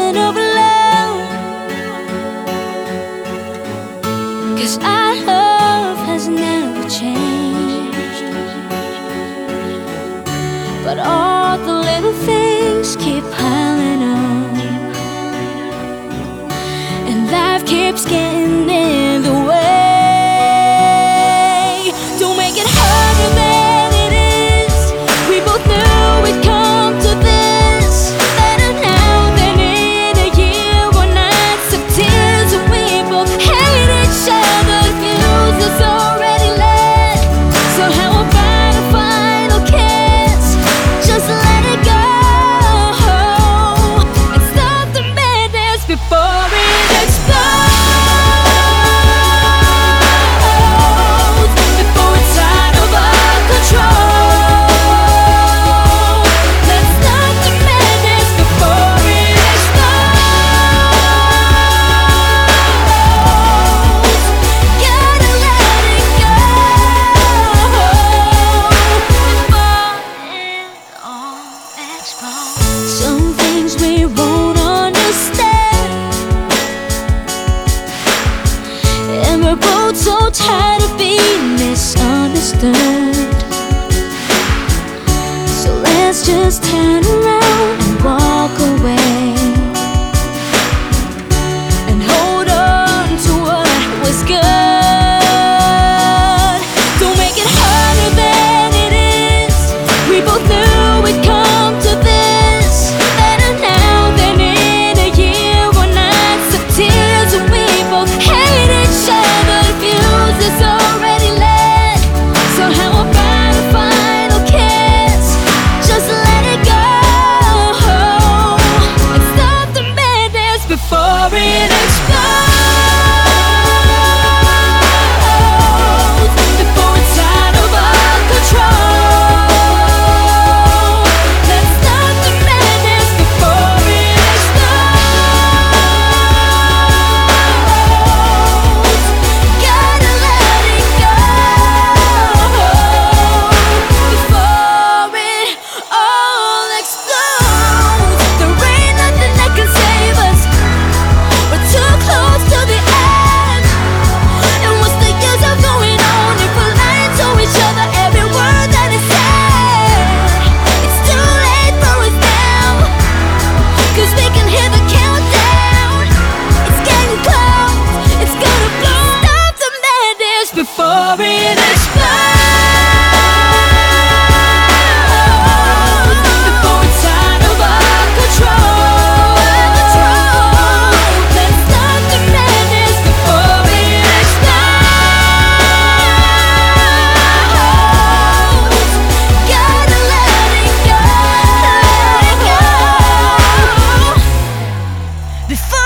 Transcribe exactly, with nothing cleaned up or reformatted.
falling over love, 'cause our love has never changed. But all the little things keep piling up, and life keeps getting in the way. Don't make it harder than it is. We both knew we'd come to this. Better now than in a year or nights of tears, and we both hate each other. Fuse is already lit. So how about a final kiss? Just let it go and stop the madness before it explodes. Some things we won't understand, and we're both so tired of being misunderstood. So let's just turn around and walk away, and hold on to what was good. Don't make it harder than it is. We both knew we'd come to this. Better now than in a year or nights of tears, and we both hate each other. Fuse is already lit. So how about a final kiss? Just let it go and stop the madness before it explodes. Before it's out of our control. Let's stop the madness before it explodes. Gotta let it go before it all explodes. There ain't nothing that can save us. We're too close to the end. And what's the use of going on if we're lying to each other every word that is said? It's too late for us now, 'cause we can hear the countdown. It's getting close, it's gonna blow. Stop the madness before it explodes. Before it's out of our control. Let's stop the madness before it explodes. Gotta let it go, let it go before